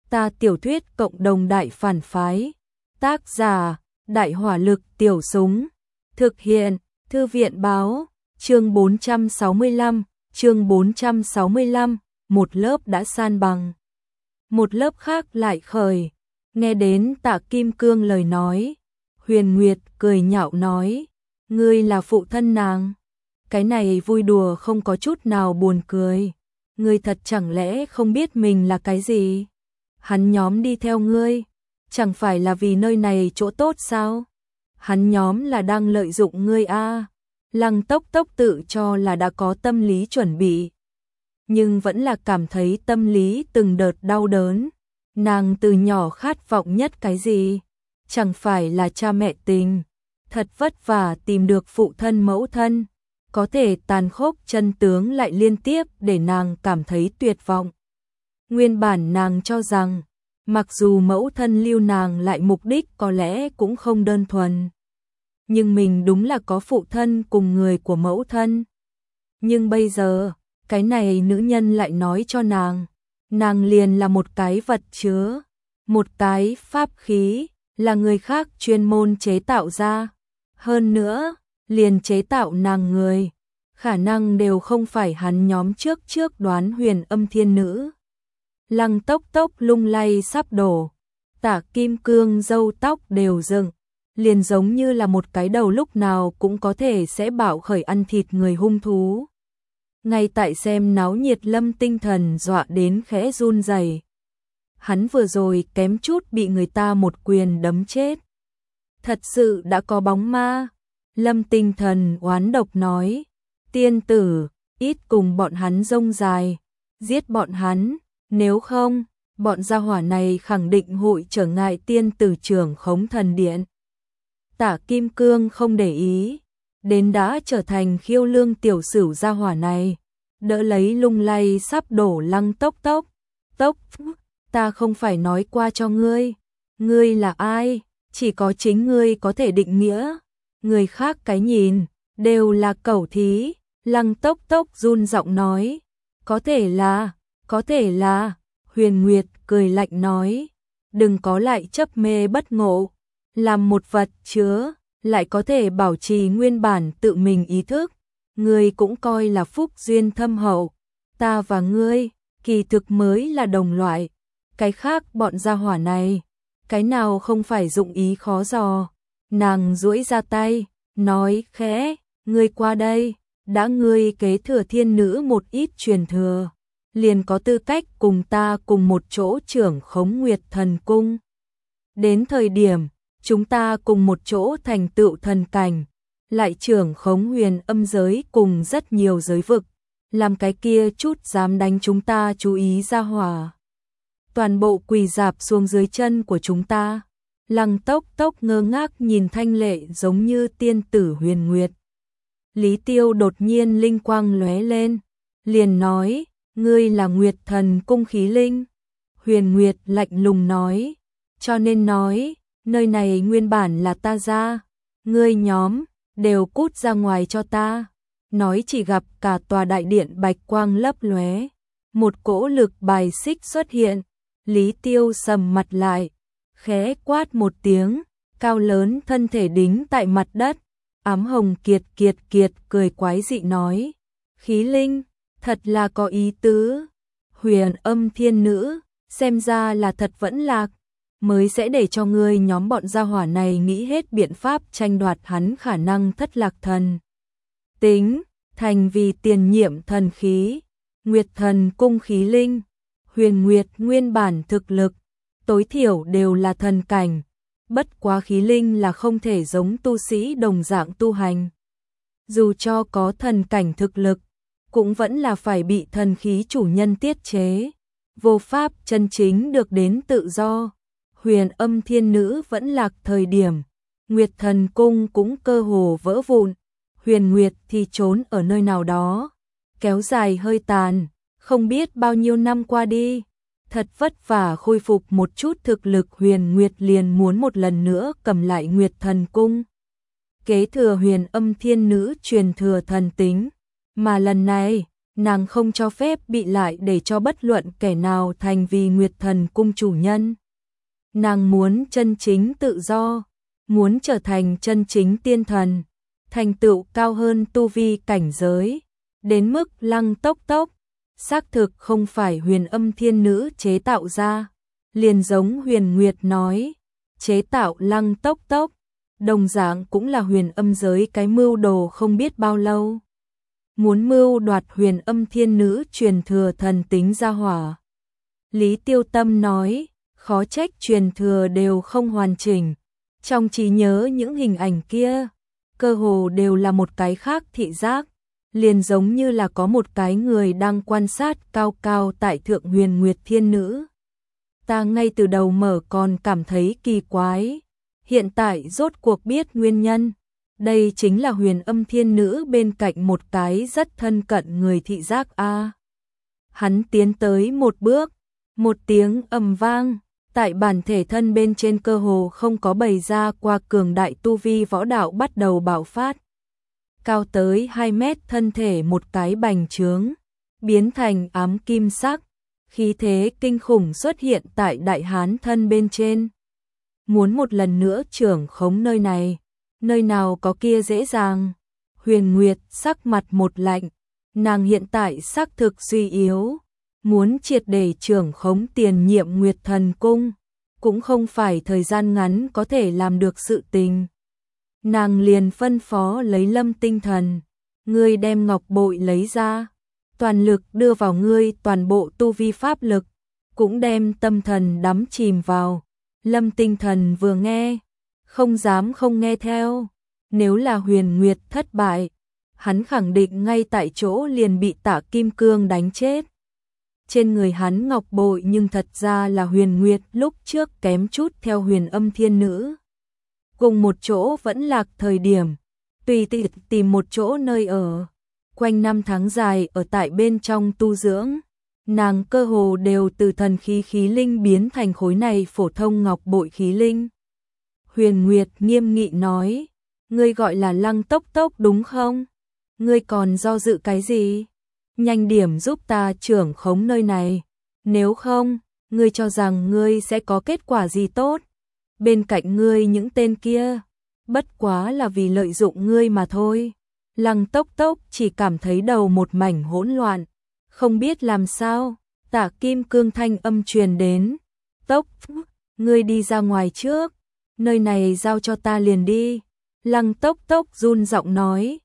Ta tiểu thuyết cộng đồng đại phản phái. Tác giả: Đại hỏa lực tiểu súng. Thực hiện: Thư viện báo. Chương 465, một lớp đã san bằng. Một lớp khác lại khởi. Nghe đến Tạ Kim Cương lời nói, Huyền Nguyệt cười nhạo nói, ngươi là phụ thân nàng. Cái này vui đùa không có chút nào buồn cười. Ngươi thật chẳng lẽ không biết mình là cái gì? Hắn nhóm đi theo ngươi, chẳng phải là vì nơi này chỗ tốt sao? Hắn nhóm là đang lợi dụng ngươi a. Lăng Tốc Tốc tự cho là đã có tâm lý chuẩn bị, nhưng vẫn là cảm thấy tâm lý từng đợt đau đớn. Nàng từ nhỏ khát vọng nhất cái gì? Chẳng phải là cha mẹ tình. Thật vất vả tìm được phụ thân mẫu thân, có thể tàn khốc chân tướng lại liên tiếp để nàng cảm thấy tuyệt vọng. Nguyên bản nàng cho rằng, mặc dù mẫu thân lưu nàng lại mục đích có lẽ cũng không đơn thuần, nhưng mình đúng là có phụ thân cùng người của mẫu thân. Nhưng bây giờ, cái này nữ nhân lại nói cho nàng liền là một cái vật chứa, một cái pháp khí, là người khác chuyên môn chế tạo ra. Hơn nữa, liền chế tạo nàng người, khả năng đều không phải hắn nhóm trước đoán Huyền Âm Thiên Nữ. Lăng Tốc Tốc lung lay sắp đổ, Tạ Kim Cương râu tóc đều dựng, liền giống như là một cái đầu lúc nào cũng có thể sẽ bạo khởi ăn thịt người hung thú. Ngay tại xem náo nhiệt Lâm tinh thần dọa đến khẽ run rẩy. Hắn vừa rồi kém chút bị người ta một quyền đấm chết. Thật sự đã có bóng ma. Lâm tinh thần oán độc nói, tiên tử, ít cùng bọn hắn rông dài, giết bọn hắn, nếu không, bọn gia hỏa này khẳng định hội trở ngại tiên tử trưởng khống thần điện. Tạ Kim Cương không để ý, đến đã trở thành khiêu lương tiểu sửu gia hỏa này, đỡ lấy lung lay sắp đổ Lăng Tốc Tốc. Tốc, ta không phải nói qua cho ngươi là ai, chỉ có chính ngươi có thể định nghĩa, người khác cái nhìn, đều là cẩu thí. Lăng Tốc Tốc run giọng nói, có thể là, Huyền Nguyệt cười lạnh nói, đừng có lại chấp mê bất ngộ, làm một vật chứa, lại có thể bảo trì nguyên bản tự mình ý thức, ngươi cũng coi là phúc duyên thâm hậu, ta và ngươi, kỳ thực mới là đồng loại, cái khác bọn gia hỏa này, cái nào không phải dụng ý khó dò. Nàng duỗi ra tay, nói khẽ, ngươi qua đây, đã ngươi kế thừa thiên nữ một ít truyền thừa, liền có tư cách cùng ta cùng một chỗ trưởng khống Nguyệt Thần Cung. Đến thời điểm, chúng ta cùng một chỗ thành tựu thần cảnh, lại trưởng khống Huyền Âm giới cùng rất nhiều giới vực, làm cái kia chút dám đánh chúng ta chú ý ra hỏa. Toàn bộ quỳ rạp xuống dưới chân của chúng ta. Lăng Tốc Tốc ngơ ngác nhìn thanh lệ giống như tiên tử Huyền Nguyệt. Lý Tiêu đột nhiên linh quang lóe lên, liền nói, ngươi là Nguyệt Thần Cung khí linh. Huyền Nguyệt lạnh lùng nói, cho nên nói, nơi này nguyên bản là ta ra, ngươi nhóm, đều cút ra ngoài cho ta. Nói chỉ gặp cả tòa đại điện bạch quang lấp lóe, một cỗ lực bài xích xuất hiện, Lý Tiêu sầm mặt lại, khẽ quát một tiếng, cao lớn thân thể đính tại mặt đất, ám hồng kiệt cười quái dị nói, khí linh, thật là có ý tứ, Huyền Âm Thiên Nữ, xem ra là thật vẫn lạc, mới sẽ để cho ngươi nhóm bọn gia hỏa này nghĩ hết biện pháp tranh đoạt hắn khả năng thất lạc thần tính, thành vì tiền nhiệm thần khí, Nguyệt Thần Cung khí linh. Huyền Nguyệt nguyên bản thực lực, tối thiểu đều là thần cảnh, bất quá khí linh là không thể giống tu sĩ đồng dạng tu hành. Dù cho có thần cảnh thực lực, cũng vẫn là phải bị thần khí chủ nhân tiết chế, vô pháp chân chính được đến tự do. Huyền Âm Thiên Nữ vẫn lạc thời điểm, Nguyệt Thần Cung cũng cơ hồ vỡ vụn, Huyền Nguyệt thì trốn ở nơi nào đó, kéo dài hơi tàn. Không biết bao nhiêu năm qua đi, thật vất vả khôi phục một chút thực lực, Huyền Nguyệt liền muốn một lần nữa cầm lại Nguyệt Thần Cung, kế thừa Huyền Âm Thiên Nữ truyền thừa thần tính, mà lần này, nàng không cho phép bị lại để cho bất luận kẻ nào thành vì Nguyệt Thần cung chủ nhân. Nàng muốn chân chính tự do, muốn trở thành chân chính tiên thần, thành tựu cao hơn tu vi cảnh giới, đến mức Lăng Tốc Tốc, xác thực không phải Huyền Âm Thiên Nữ chế tạo ra, liền giống Huyền Nguyệt nói, chế tạo Lăng Tốc Tốc, đồng dạng cũng là Huyền Âm giới cái mưu đồ không biết bao lâu. Muốn mưu đoạt Huyền Âm Thiên Nữ truyền thừa thần tính gia hỏa. Lý Tiêu Tâm nói, khó trách truyền thừa đều không hoàn chỉnh, trong trí nhớ những hình ảnh kia, cơ hồ đều là một cái khác thị giác, liền giống như là có một cái người đang quan sát cao cao tại thượng Huyền Nguyệt Thiên Nữ. Ta ngay từ đầu mở còn cảm thấy kỳ quái, hiện tại rốt cuộc biết nguyên nhân. Đây chính là Huyền Âm Thiên Nữ bên cạnh một cái rất thân cận người thị giác a. Hắn tiến tới một bước, một tiếng ầm vang, tại bản thể thân bên trên cơ hồ không có bày ra qua cường đại tu vi võ đạo bắt đầu bạo phát. Cao tới 2 mét thân thể một cái bành trướng, biến thành ám kim sắc, khí thế kinh khủng xuất hiện tại đại hán thân bên trên. Muốn một lần nữa trưởng khống nơi này, nơi nào có kia dễ dàng. Huyền Nguyệt sắc mặt một lạnh, nàng hiện tại xác thực suy yếu, muốn triệt để trưởng khống tiền nhiệm Nguyệt Thần cung, cũng không phải thời gian ngắn có thể làm được sự tình. Nàng liền phân phó lấy Lâm Tinh Thần, ngươi đem ngọc bội lấy ra, toàn lực đưa vào ngươi toàn bộ tu vi pháp lực, cũng đem tâm thần đắm chìm vào. Lâm Tinh Thần vừa nghe, không dám không nghe theo, nếu là Huyền Nguyệt thất bại, hắn khẳng định ngay tại chỗ liền bị Tạ Kim Cương đánh chết. Trên người hắn ngọc bội nhưng thật ra là Huyền Nguyệt lúc trước kém chút theo Huyền Âm Thiên Nữ. Cùng một chỗ vẫn lạc thời điểm, tùy tiện tìm một chỗ nơi ở, quanh năm tháng dài ở tại bên trong tu dưỡng, nàng cơ hồ đều từ thần khí khí linh biến thành khối này phổ thông ngọc bội khí linh. Huyền Nguyệt nghiêm nghị nói, ngươi gọi là Lăng Tốc Tốc đúng không? Ngươi còn do dự cái gì? Nhanh điểm giúp ta trưởng khống nơi này, nếu không, ngươi cho rằng ngươi sẽ có kết quả gì tốt? Bên cạnh ngươi những tên kia, bất quá là vì lợi dụng ngươi mà thôi. Lăng Tốc Tốc chỉ cảm thấy đầu một mảnh hỗn loạn, không biết làm sao. Tạ Kim Cương thanh âm truyền đến, Tốc, ngươi đi ra ngoài trước, nơi này giao cho ta liền đi. Lăng Tốc Tốc run giọng nói,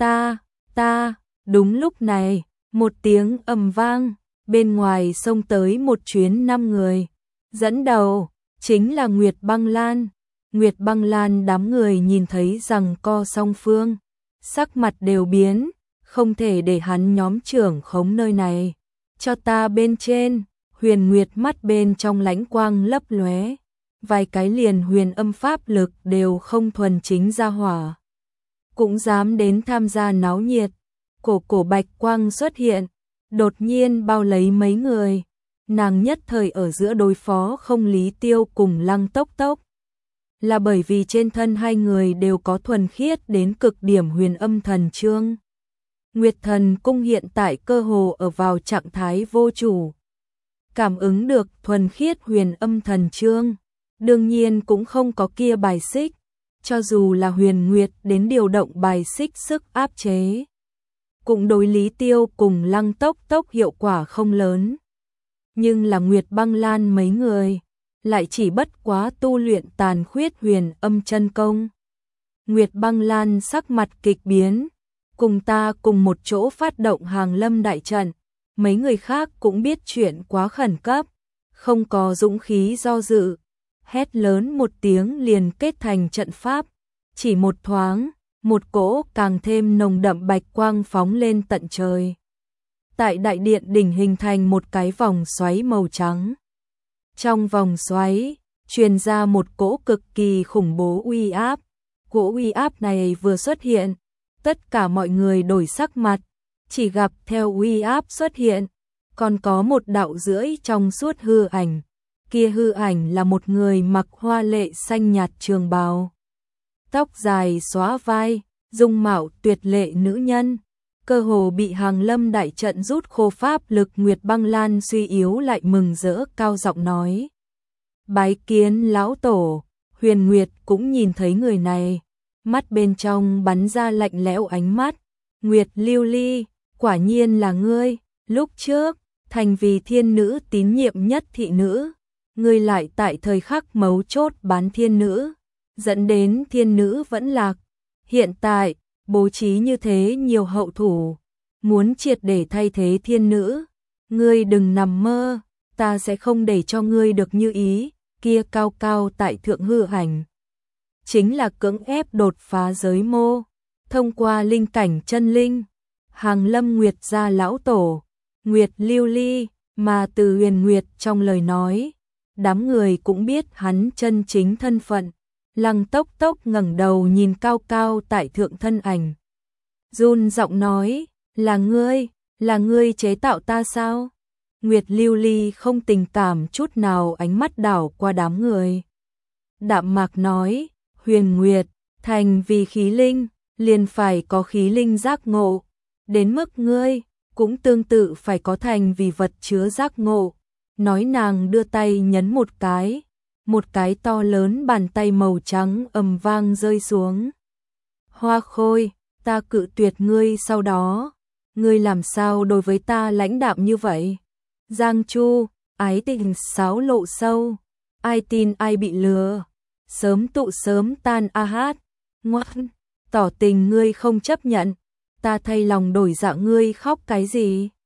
ta, đúng lúc này, một tiếng ầm vang, bên ngoài xông tới một chuyến 5 người, dẫn đầu chính là Nguyệt Băng Lan. Nguyệt Băng Lan đám người nhìn thấy rằng co song phương, sắc mặt đều biến, không thể để hắn nhóm trưởng khống nơi này. Cho ta bên trên. Huyền Nguyệt mắt bên trong lãnh quang lấp lóe, vài cái liền huyền âm pháp lực đều không thuần chính ra hỏa, cũng dám đến tham gia náo nhiệt. Cổ bạch quang xuất hiện, đột nhiên bao lấy mấy người, nàng nhất thời ở giữa đối phó không Lý Tiêu cùng Lăng Tốc Tốc. Là bởi vì trên thân hai người đều có thuần khiết đến cực điểm huyền âm thần chương. Nguyệt Thần cung hiện tại cơ hồ ở vào trạng thái vô chủ. Cảm ứng được thuần khiết huyền âm thần chương, đương nhiên cũng không có kia bài xích, cho dù là Huyền Nguyệt đến điều động bài xích sức áp chế, cũng đối Lý Tiêu cùng Lăng Tốc Tốc hiệu quả không lớn. Nhưng là Nguyệt Băng Lan mấy người, lại chỉ bất quá tu luyện tàn khuyết huyền âm chân công. Nguyệt Băng Lan sắc mặt kịch biến, cùng ta cùng một chỗ phát động Hàng Lâm đại trận, mấy người khác cũng biết chuyện quá khẩn cấp, không có dũng khí do dự, hét lớn một tiếng liền kết thành trận pháp, chỉ một thoáng, một cỗ càng thêm nồng đậm bạch quang phóng lên tận trời. Tại đại điện đỉnh hình thành một cái vòng xoáy màu trắng. Trong vòng xoáy, truyền ra một cỗ cực kỳ khủng bố uy áp. Cỗ uy áp này vừa xuất hiện, tất cả mọi người đổi sắc mặt, chỉ gặp theo uy áp xuất hiện, còn có một đạo rưỡi trong suốt hư ảnh. Kia hư ảnh là một người mặc hoa lệ xanh nhạt trường bào, tóc dài xóa vai, dung mạo tuyệt lệ nữ nhân, cơ hồ bị Hàng Lâm đại trận rút khô pháp lực. Nguyệt Băng Lan suy yếu lại mừng rỡ cao giọng nói: bái kiến lão tổ. Huyền Nguyệt cũng nhìn thấy người này, mắt bên trong bắn ra lạnh lẽo ánh mắt. Nguyệt Lưu Ly, quả nhiên là ngươi, lúc trước, thành vì thiên nữ tín nhiệm nhất thị nữ, ngươi lại tại thời khắc mấu chốt bán thiên nữ, dẫn đến thiên nữ vẫn lạc. Hiện tại, bố trí như thế nhiều hậu thủ, muốn triệt để thay thế thiên nữ, ngươi đừng nằm mơ, ta sẽ không để cho ngươi được như ý. Kia cao cao tại thượng hư ảnh chính là cưỡng ép đột phá giới mô, thông qua linh cảnh chân linh. Hàng Lâm Nguyệt gia lão tổ, Nguyệt Lưu Ly, mà từ Huyền Nguyệt trong lời nói, đám người cũng biết hắn chân chính thân phận. Lăng Tốc Tốc ngẩng đầu nhìn cao cao tại thượng thân ảnh, run giọng nói: là ngươi chế tạo ta sao? Nguyệt Lưu Ly không tình cảm chút nào, ánh mắt đảo qua đám người, đạm mạc nói: Huyền Nguyệt, thành vì khí linh, liền phải có khí linh giác ngộ, đến mức ngươi cũng tương tự phải có thành vì vật chứa giác ngộ. Nói nàng đưa tay nhấn một cái to lớn bàn tay màu trắng ầm vang rơi xuống. Hoa Khôi, ta cự tuyệt ngươi, sau đó ngươi làm sao đối với ta lãnh đạm như vậy? Giang Chu, ái tình sáo lộ sâu, ai tin ai bị lừa, sớm tụ sớm tan a hát. Ngoan, tỏ tình ngươi không chấp nhận, ta thay lòng đổi dạ, ngươi khóc cái gì?